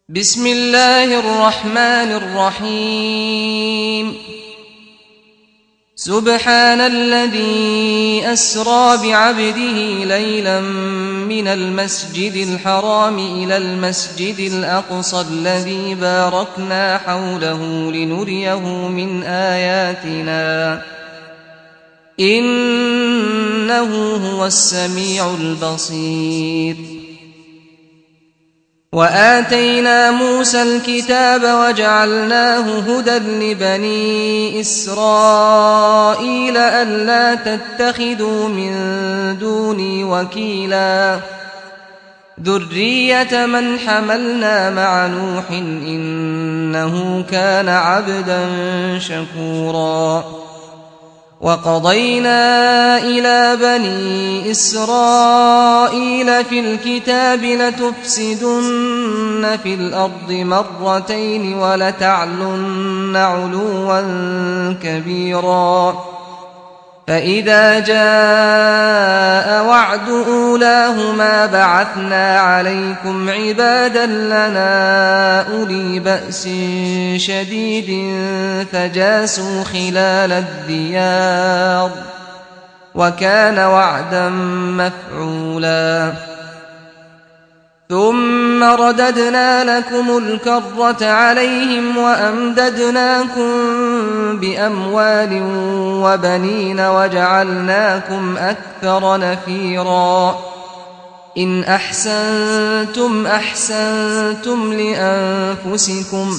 بسم الله الرحمن الرحيم. سبحان الذي أسرى بعبده ليلا من المسجد الحرام إلى المسجد الأقصى الذي باركنا حوله لنريه من آياتنا إنه هو السميع البصير. وآتينا موسى الكتاب وجعلناه هدى لبني إسرائيل ألا تتخذوا من دوني وكيلا ذرية من حملنا مع نوح إنه كان عبدا شكورا. وقضينا إلى بني إسرائيل في الكتاب لتفسدن في الأرض مرتين ولتعلن علوا كبيرا. فإذا جاء وعد أولاهما بعثنا عليكم عبادا لنا أولي بأس شديد فجاسوا خلال الديار وكان وعدا مفعولا. ثم رددنا لكم الكرة عليهم وأمددناكم بأموال وبنين وجعلناكم أكثر نفيرا. إن أحسنتم أحسنتم لأنفسكم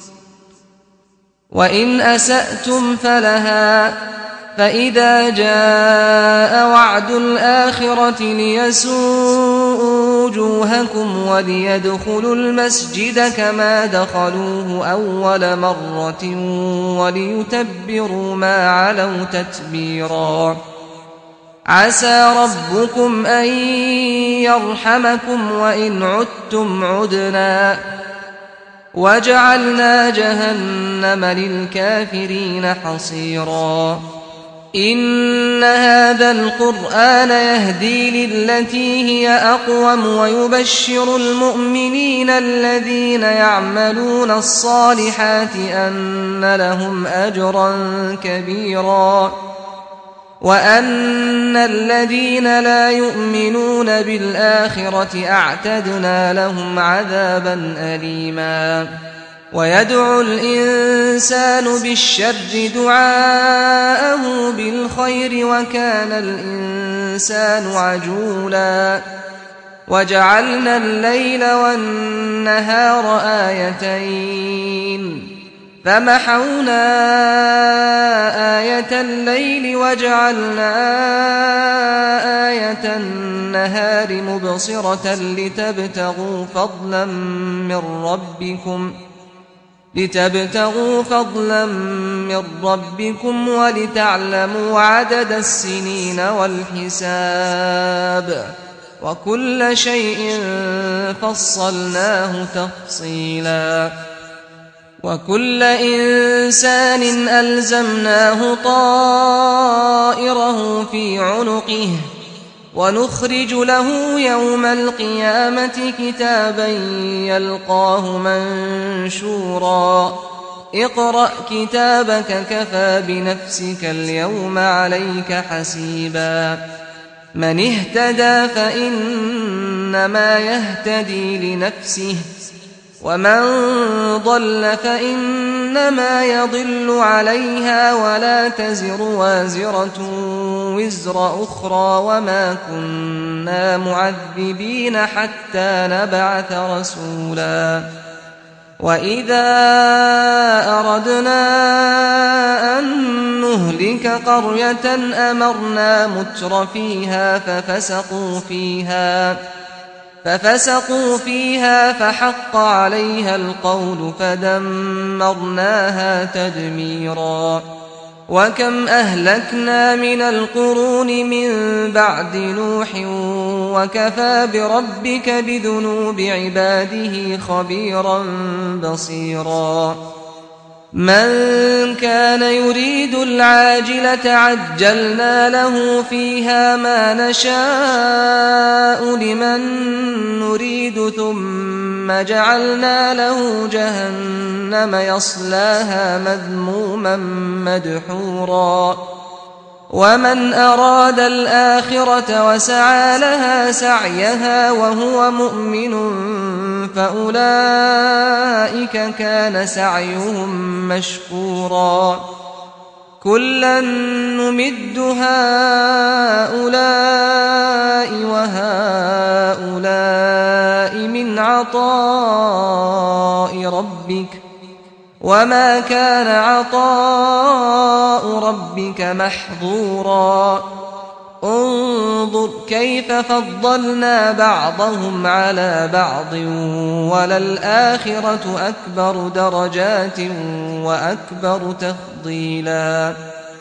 وإن أسأتم فلها. فإذا جاء وعد الآخرة ليسوءوا وجوهكم وليدخلوا المسجد كما دخلوه أول مرة وليتبروا ما علوا تتبيرا. عسى ربكم أن يرحمكم وإن عدتم عدنا وجعلنا جهنم للكافرين حصيرا. إن هذا القرآن يهدي للتي هي أقوم ويبشر المؤمنين الذين يعملون الصالحات أن لهم أجرا كبيرا وأن الذين لا يؤمنون بالآخرة أعتدنا لهم عذابا أليما. ويدعو الإنسان بالشر دعاءه بالخير وكان الإنسان عجولا. وجعلنا الليل والنهار آيتين فمحونا آية الليل وجعلنا آية النهار مبصرة لتبتغوا فضلا من ربكم ولتعلموا عدد السنين والحساب وكل شيء فصلناه تفصيلا. وكل إنسان ألزمناه طائره في عنقه ونخرج له يوم القيامة كتابا يلقاه منشورا. اقرأ كتابك كفى بنفسك اليوم عليك حسيبا. من اهتدى فإنما يهتدي لنفسه ومن ضل فإنما يضل عليها ولا تزر وازرة وزر أخرى وما كنا معذبين حتى نبعث رسولا. وإذا أردنا أن نهلك قرية أمرنا متر فيها ففسقوا فيها فحق عليها القول فدمرناها تدميرا. وكم أهلكنا من القرون من بعد نوح وكفى بربك بذنوب عباده خبيرا بصيرا. من كان يريد العاجلة عجلنا له فيها ما نشاء لمن نريد ثم جعلنا له جهنم يصلاها مذموما مدحورا ومن أراد الآخرة وسعى لها سعيها وهو مؤمن فأولئك كان سعيهم مشكورا كلا نمد هؤلاء وهؤلاء من عطاء ربك وما كان عطاء ربك محظورا انظر كيف فضلنا بعضهم على بعض وللآخرة أكبر درجات وأكبر تفضيلا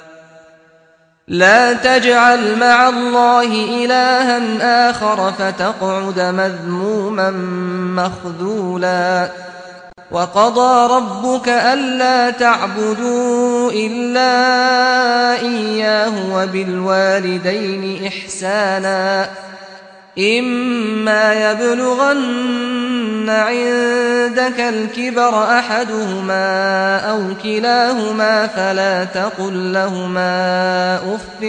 لا تجعل مع الله إلها آخر فتقعد مذموما مخذولا وقضى ربك ألا تعبدوا إلا إياه وبالوالدين إحسانا إما يبلغن عندك الكبر أحدهما أو كلاهما فلا تقل لهما أف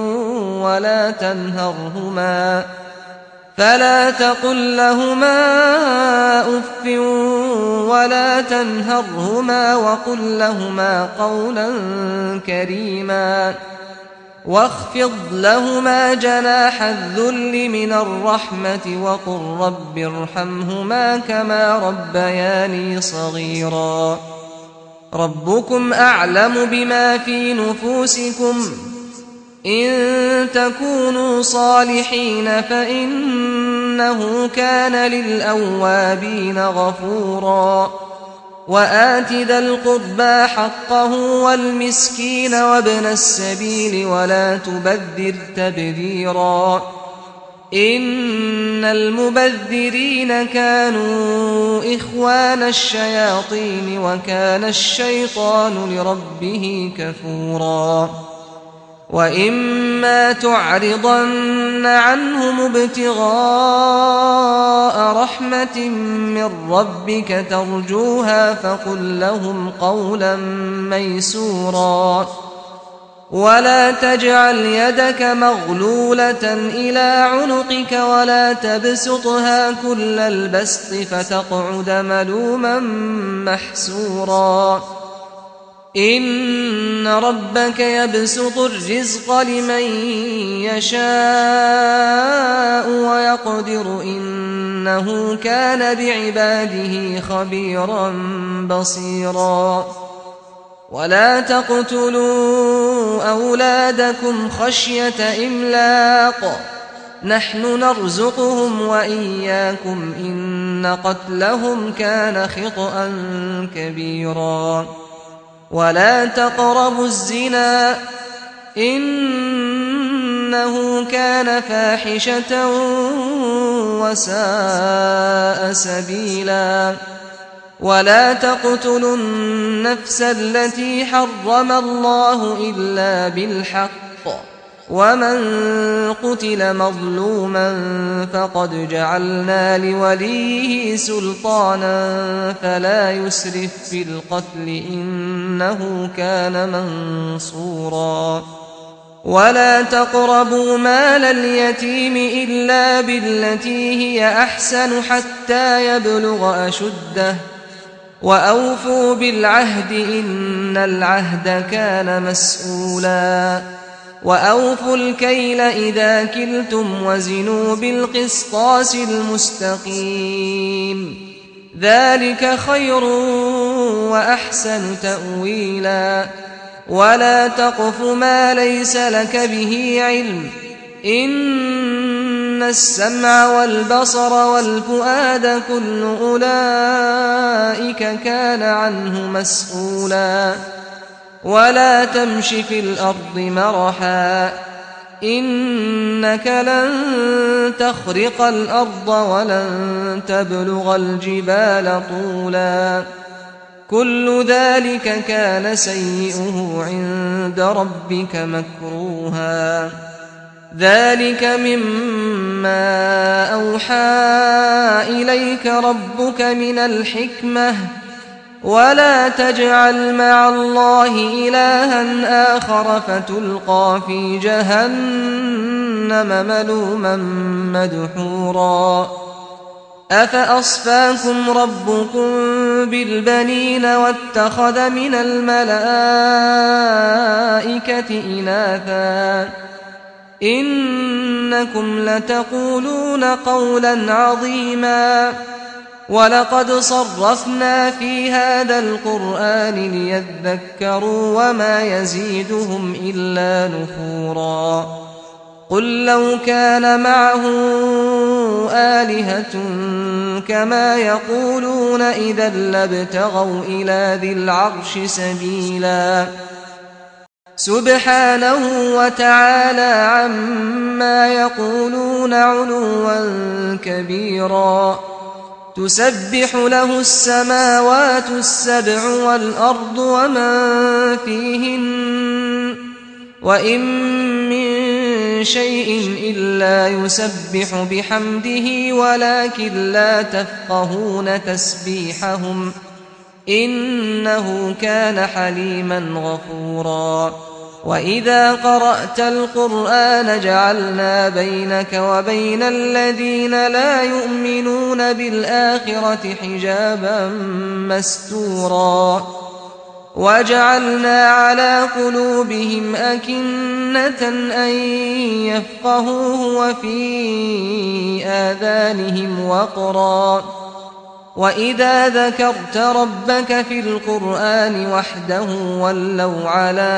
ولا تنهرهما وقل لهما قولا كريما واخفض لهما جناح الذل من الرحمة وقل رب ارحمهما كما ربياني صغيرا ربكم أعلم بما في نفوسكم إن تكونوا صالحين فإنه كان للأوابين غفورا وآت ذا القربى حقه والمسكين وابن السبيل ولا تبذر تبذيرا إن المبذرين كانوا إخوان الشياطين وكان الشيطان لربه كفورا وإما تعرضن عنهم ابتغاء رحمة من ربك ترجوها فقل لهم قولا ميسورا ولا تجعل يدك مغلولة إلى عنقك ولا تبسطها كل البسط فتقعد ملوما محسورا إن ربك يبسط الرزق لمن يشاء ويقدر إنه كان بعباده خبيرا بصيرا ولا تقتلوا أولادكم خشية إملاق نحن نرزقهم وإياكم إن قتلهم كان خطأ كبيرا ولا تقربوا الزنا إنه كان فاحشة وساء سبيلا ولا تقتلوا النفس التي حرم الله إلا بالحق ومن قتل مظلوما فقد جعلنا لوليه سلطانا فلا يسرف في القتل إنه كان منصورا ولا تقربوا مال اليتيم إلا بالتي هي أحسن حتى يبلغ أشده وأوفوا بالعهد إن العهد كان مسؤولا وأوفوا الكيل إذا كلتم وزنوا بالقسطاس المستقيم ذلك خير وأحسن تأويلا ولا تقف ما ليس لك به علم إن السمع والبصر والفؤاد كل أولئك كان عنه مسؤولا ولا تمش في الأرض مرحا إنك لن تخرق الأرض ولن تبلغ الجبال طولا كل ذلك كان سيئه عند ربك مكروها ذلك مما أوحى إليك ربك من الحكمة ولا تجعل مع الله إلها آخر فتلقى في جهنم ملوما مدحورا أفأصفاكم ربكم بالبنين واتخذ من الملائكة إناثا إنكم لتقولون قولا عظيما ولقد صرفنا في هذا القرآن ليذكروا وما يزيدهم إلا نفورا قل لو كان معه آلهة كما يقولون إذا لابتغوا إلى ذي العرش سبيلا سبحانه وتعالى عما يقولون علوا كبيرا تسبح له السماوات السبع والأرض ومن فيهن وإن من شيء إلا يسبح بحمده ولكن لا تفقهون تسبيحهم إنه كان حليما غفورا وإذا قرأت القرآن جعلنا بينك وبين الذين لا يؤمنون بالآخرة حجابا مستورا وجعلنا على قلوبهم أكنة أن يفقهوه وفي آذانهم وقرا وإذا ذكرت ربك في القرآن وحده ولوا على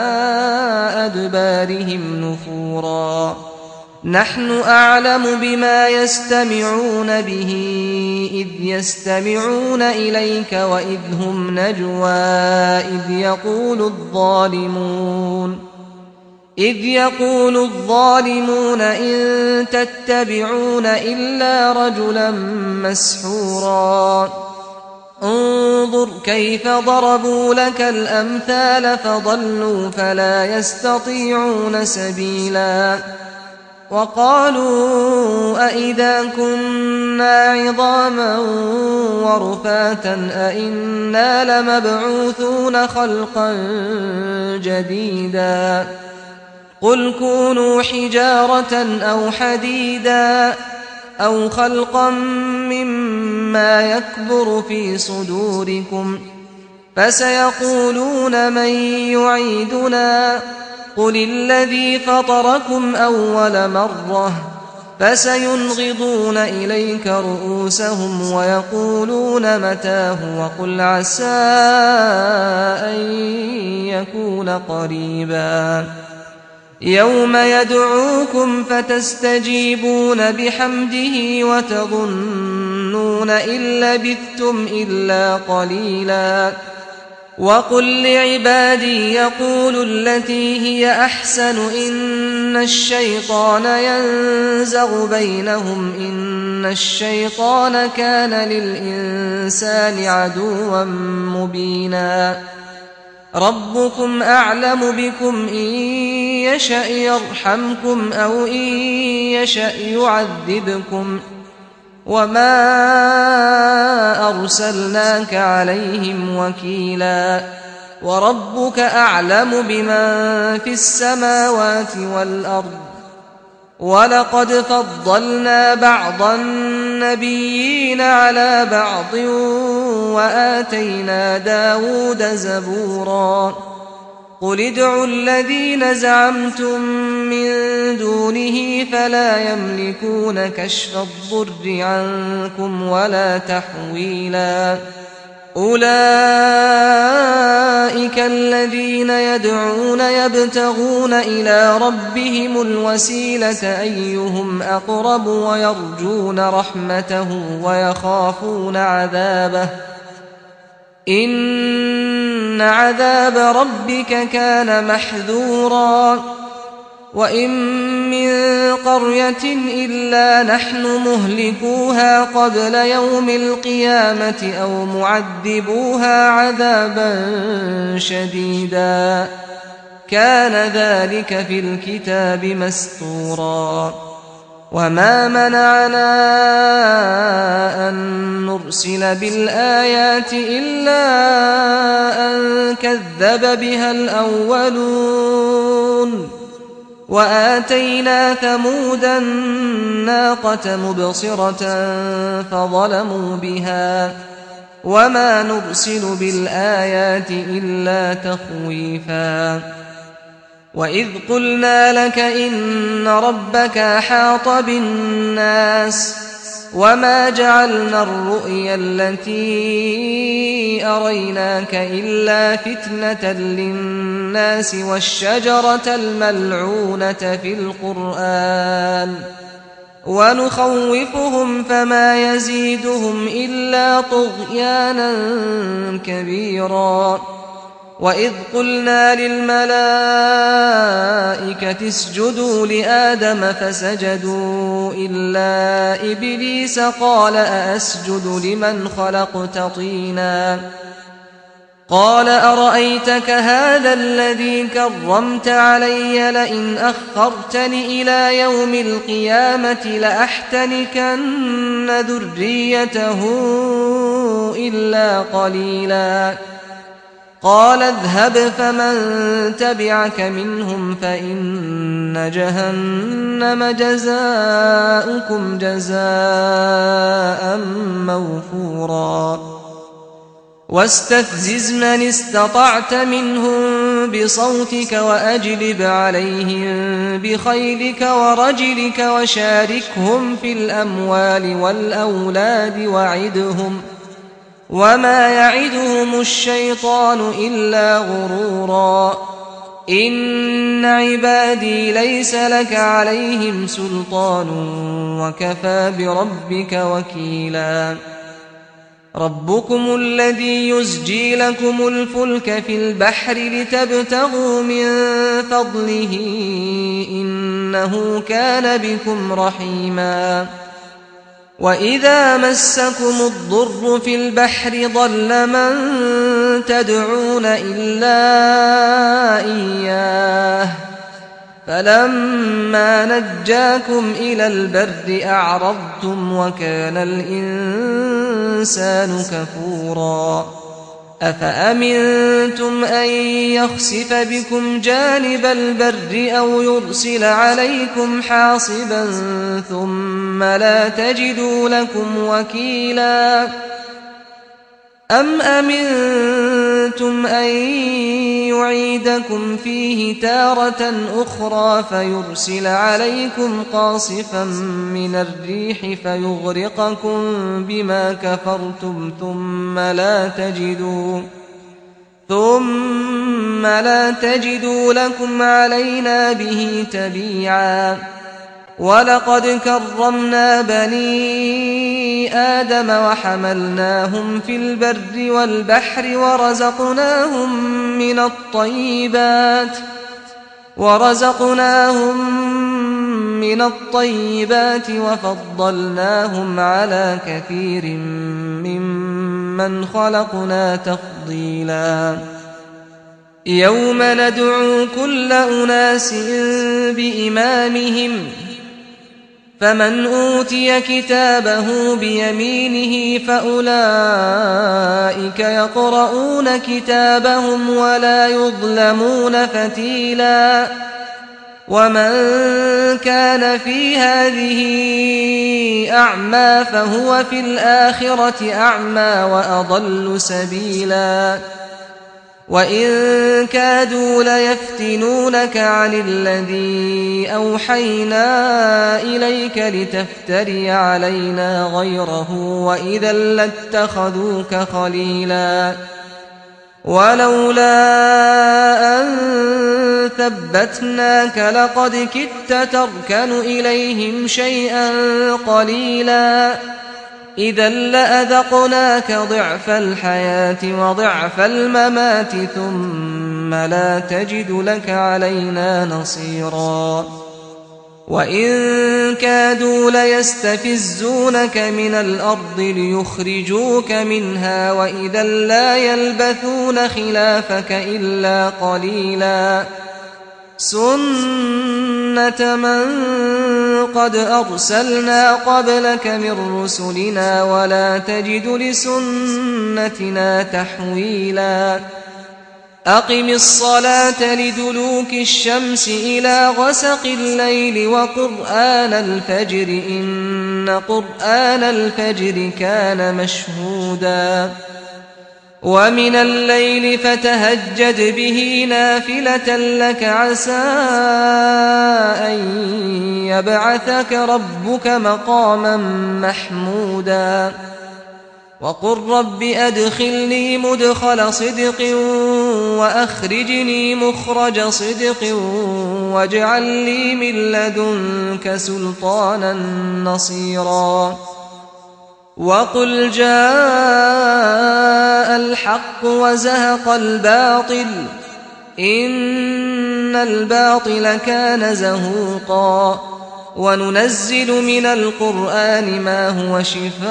أدبارهم نفورا نحن أعلم بما يستمعون به إذ يستمعون إليك وإذ هم نجوى إذ يقول الظالمون إن تتبعون إلا رجلا مسحورا انظر كيف ضربوا لك الأمثال فضلوا فلا يستطيعون سبيلا وقالوا أئذا كنا عظاما ورفاتا أئنا لمبعوثون خلقا جديدا قل كونوا حجارة أو حديدا أو خلقا مما يكبر في صدوركم فسيقولون من يعيدنا قل الذي فطركم أول مرة فسينغضون إليك رؤوسهم ويقولون متاه وقل عسى أن يكون قريبا يوم يدعوكم فتستجيبون بحمده وتظنون إن لبثتم إلا قليلا وقل لعبادي يقولوا التي هي أحسن إن الشيطان ينزغ بينهم إن الشيطان كان للإنسان عدوا مبينا ربكم أعلم بكم إن يشأ يرحمكم أو إن يشأ يعذبكم وما أرسلناك عليهم وكيلا وربك أعلم بمن في السماوات والأرض ولقد فضلنا بعض النبيين على بعض وآتينا داود زبورا قل ادعوا الذين زعمتم من دونه فلا يملكون كشف الضر عنكم ولا تحويلا أولئك الذين يدعون يبتغون إلى ربهم الوسيلة أيهم أقرب ويرجون رحمته ويخافون عذابه إن عذاب ربك كان محذورا وإن من قرية إلا نحن مهلكوها قبل يوم القيامة أو معذبوها عذابا شديدا كان ذلك في الكتاب مسطورا وما منعنا أن نرسل بالآيات إلا أن كذب بها الأولون وآتينا ثمود الناقة مبصرة فظلموا بها وما نرسل بالآيات إلا تخويفا وإذ قلنا لك إن ربك أحاط بالناس وما جعلنا الرؤيا التي أريناك إلا فتنة للناس والشجرة الملعونة في القرآن ونخوفهم فما يزيدهم إلا طغيانا كبيرا وإذ قلنا للملائكة اسجدوا لآدم فسجدوا إلا إبليس قال أأسجد لمن خلقت طينا قال أرأيتك هذا الذي كرمت علي لئن أخرتني إلى يوم القيامة لأحتنكن ذريته إلا قليلا قال اذهب فمن تبعك منهم فإن جهنم جزاؤكم جزاء موفورا واستفزز من استطعت منهم بصوتك وأجلب عليهم بخيلك ورجلك وشاركهم في الأموال والأولاد وعدهم وما يعدهم الشيطان إلا غرورا إن عبادي ليس لك عليهم سلطان وكفى بربك وكيلا ربكم الذي يزجي لكم الفلك في البحر لتبتغوا من فضله إنه كان بكم رحيما وإذا مسكم الضر في البحر ضل من تدعون إلا إياه فلما نجاكم إلى البر أعرضتم وكان الإنسان كفورا أفأمنتم أن يخسف بكم جانب البر أو يرسل عليكم حاصبا ثم لا تجدوا لكم وكيلا أم أمنتم أن يعيدكم فيه تارة أخرى فيرسل عليكم قاصفا من الريح فيغرقكم بما كفرتم ثم لا تجدوا لكم علينا به تبيعا ولقد كرمنا بني آدم وحملناهم في البر والبحر ورزقناهم من الطيبات وفضلناهم على كثير ممن خلقنا تفضيلا يوم ندعو كل أناس بإمامهم فمن أوتي كتابه بيمينه فأولئك يقرؤون كتابهم ولا يظلمون فتيلا ومن كان في هذه أعمى فهو في الآخرة أعمى وأضل سبيلا وإن كادوا ليفتنونك عن الذي أوحينا إليك لتفتري علينا غيره وإذا لاتخذوك خليلا ولولا أن ثبتناك لقد كدت تركن إليهم شيئا قليلا إذا لأذقناك ضعف الحياة وضعف الممات ثم لا تجد لك علينا نصيرا وإن كادوا ليستفزونك من الأرض ليخرجوك منها وإذا لا يلبثون خلافك إلا قليلا سنة من قد أرسلنا قبلك من رسلنا ولا تجد لسنتنا تحويلا أقم الصلاة لدلوك الشمس إلى غسق الليل وقرآن الفجر إن قرآن الفجر كان مشهودا ومن الليل فتهجد به نافلة لك عسى أن يبعثك ربك مقاما محمودا وقل رب أدخلني مدخل صدق وأخرجني مخرج صدق واجعل لي من لدنك سلطانا نصيرا وقل جاء الحق وزهق الباطل إن الباطل كان زهوقا وننزل من القرآن ما هو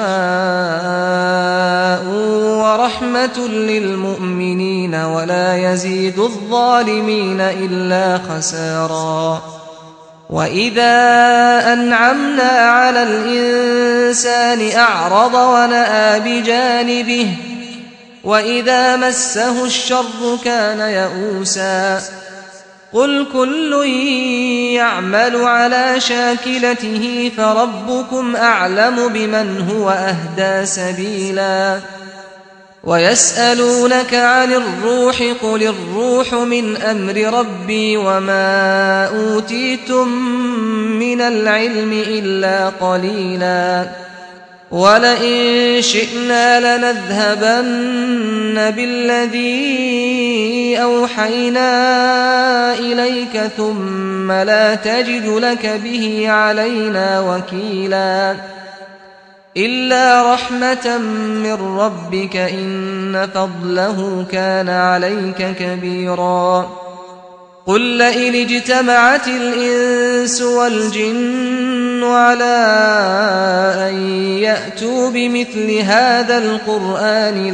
شفاء ورحمة للمؤمنين ولا يزيد الظالمين إلا خسارا وإذا أنعمنا على الإنسان أعرض ونأى بجانبه وإذا مسه الشر كان يئوسا قل كل يعمل على شاكلته فربكم أعلم بمن هو أهدى سبيلا ويسألونك عن الروح قل الروح من أمر ربي وما أوتيتم من العلم إلا قليلا ولئن شئنا لنذهبن بالذي أوحينا إليك ثم لا تجد لك به علينا وكيلا إلا رحمة من ربك إن فضله كان عليك كبيرا قل لئن اجتمعت الإنس والجن على أن يأتوا بمثل هذا القرآن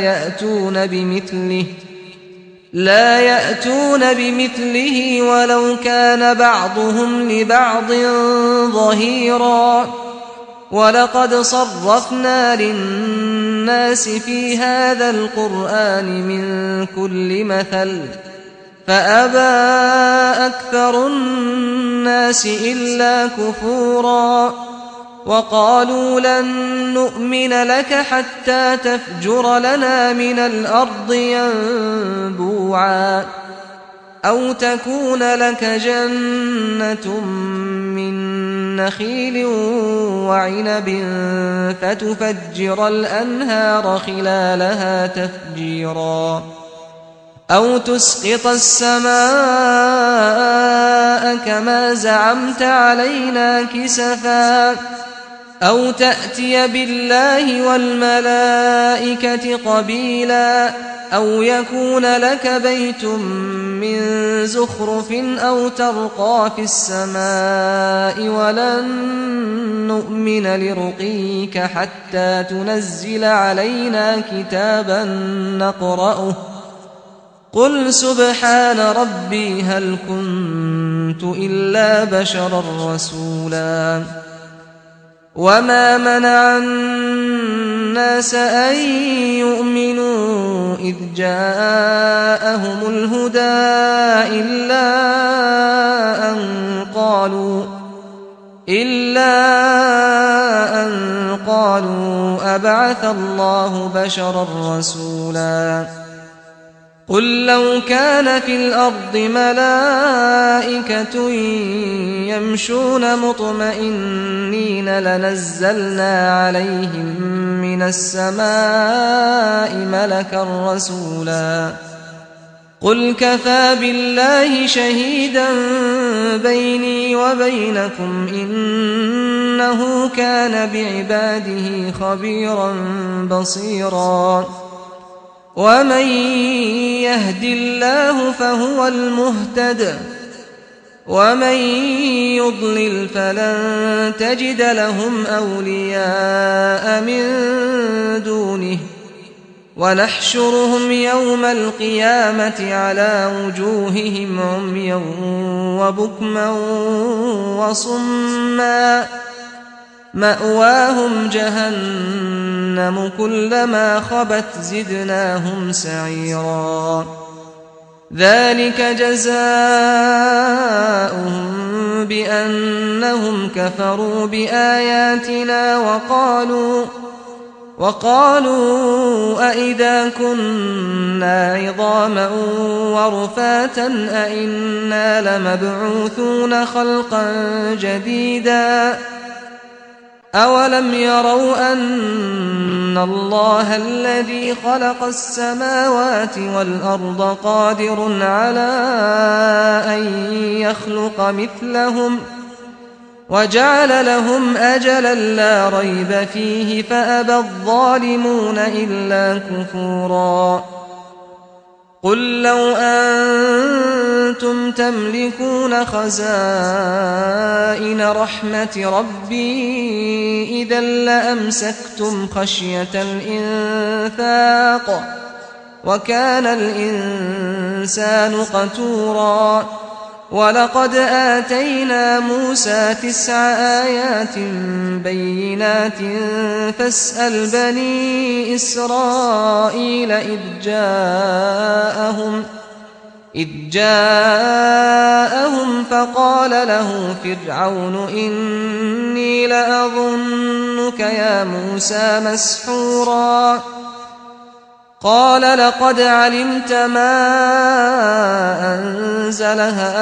لا يأتون بمثله ولو كان بعضهم لبعض ظهيرا ولقد صرفنا للناس في هذا القرآن من كل مثل فأبى أكثر الناس إلا كفورا وقالوا لن نؤمن لك حتى تفجر لنا من الأرض ينبوعا أو تكون لك جنة من نخيل وعنب فتفجر الأنهار خلالها تفجيرا أو تسقط السماء كما زعمت علينا كسفا أو تأتي بالله والملائكة قبيلا أو يكون لك بيت من زخرف أو ترقى في السماء ولن نؤمن لرقيك حتى تنزل علينا كتابا نقرأه قل سبحان ربي هل كنت إلا بشرا رسولا وما منع الناس أن يؤمنوا إذ جاءهم الهدى إلا أن قالوا أبعث الله بشرا رسولا قل لو كان في الأرض ملائكة يمشون مطمئنين لنزلنا عليهم من السماء ملكا رسولا قل كفى بالله شهيدا بيني وبينكم إنه كان بعباده خبيرا بصيرا ومن يهد الله فهو المهتد ومن يضلل فلن تجد لهم أولياء من دونه ونحشرهم يوم القيامة على وجوههم عميا وبكما وصما مأواهم جهنم كلما خبت زدناهم سعيرا ذلك جزاؤهم بأنهم كفروا بآياتنا وقالوا أئذا كنا عظاما ورفاتا أئنا لمبعوثون خلقا جديدا أولم يروا أن الله الذي خلق السماوات والأرض قادر على أن يخلق مثلهم وجعل لهم أجلا لا ريب فيه فأبى الظالمون إلا كفورا قل لو أنتم تملكون خزائن رحمة ربي إذا لأمسكتم خشية الإنفاق وكان الإنسان قتورا ولقد آتينا موسى 9 آيات بينات فاسأل بني إسرائيل إذ جاءهم فقال له فرعون إني لأظنك يا موسى مسحورا قال لقد علمت ما أنزل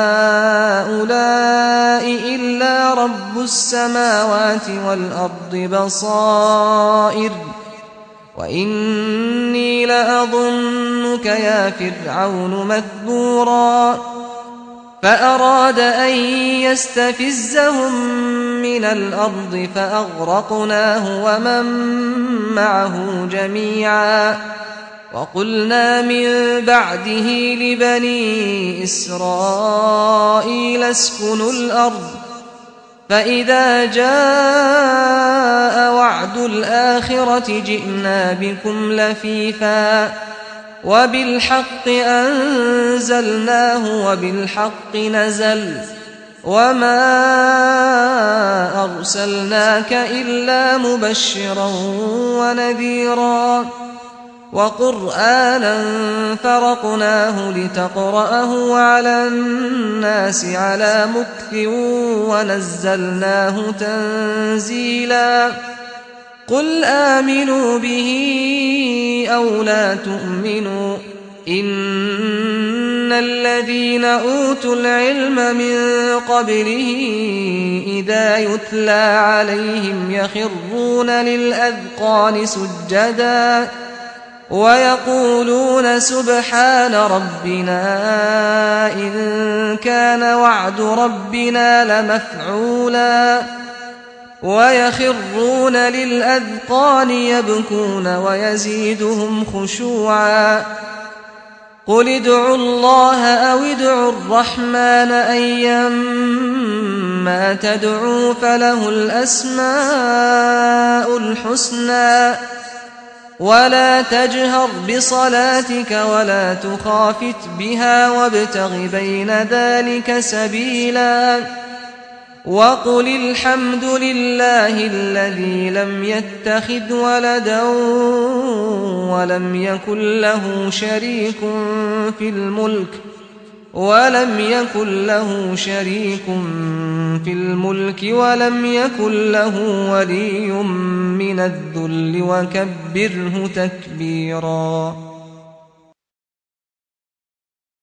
هؤلاء إلا رب السماوات والأرض بصائر وإني لأظنك يا فرعون مذبورا فأراد أن يستفزهم من الأرض فأغرقناه ومن معه جميعا وقلنا من بعده لبني إسرائيل اسكنوا الأرض فإذا جاء وعد الآخرة جئنا بكم لفيفا وبالحق أنزلناه وبالحق نزل وما أرسلناك إلا مبشرا ونذيرا وقرآنا فرقناه لتقرأه على الناس على مكث ونزلناه تنزيلا قل آمنوا به أو لا تؤمنوا إن الذين أوتوا العلم من قبله إذا يتلى عليهم يخرون للأذقان سجدا ويقولون سبحان ربنا إن كان وعد ربنا لمفعولا ويخرون للأذقان يبكون ويزيدهم خشوعا قل ادعوا الله أو ادعوا الرحمن أيما تدعوا فله الأسماء الحسنى ولا تجهر بصلاتك ولا تخافت بها وابتغ بين ذلك سبيلا وقل الحمد لله الذي لم يتخذ ولدا ولم يكن له شريك في الملك ولم يكن له ولي من الذل وكبره تكبيرا.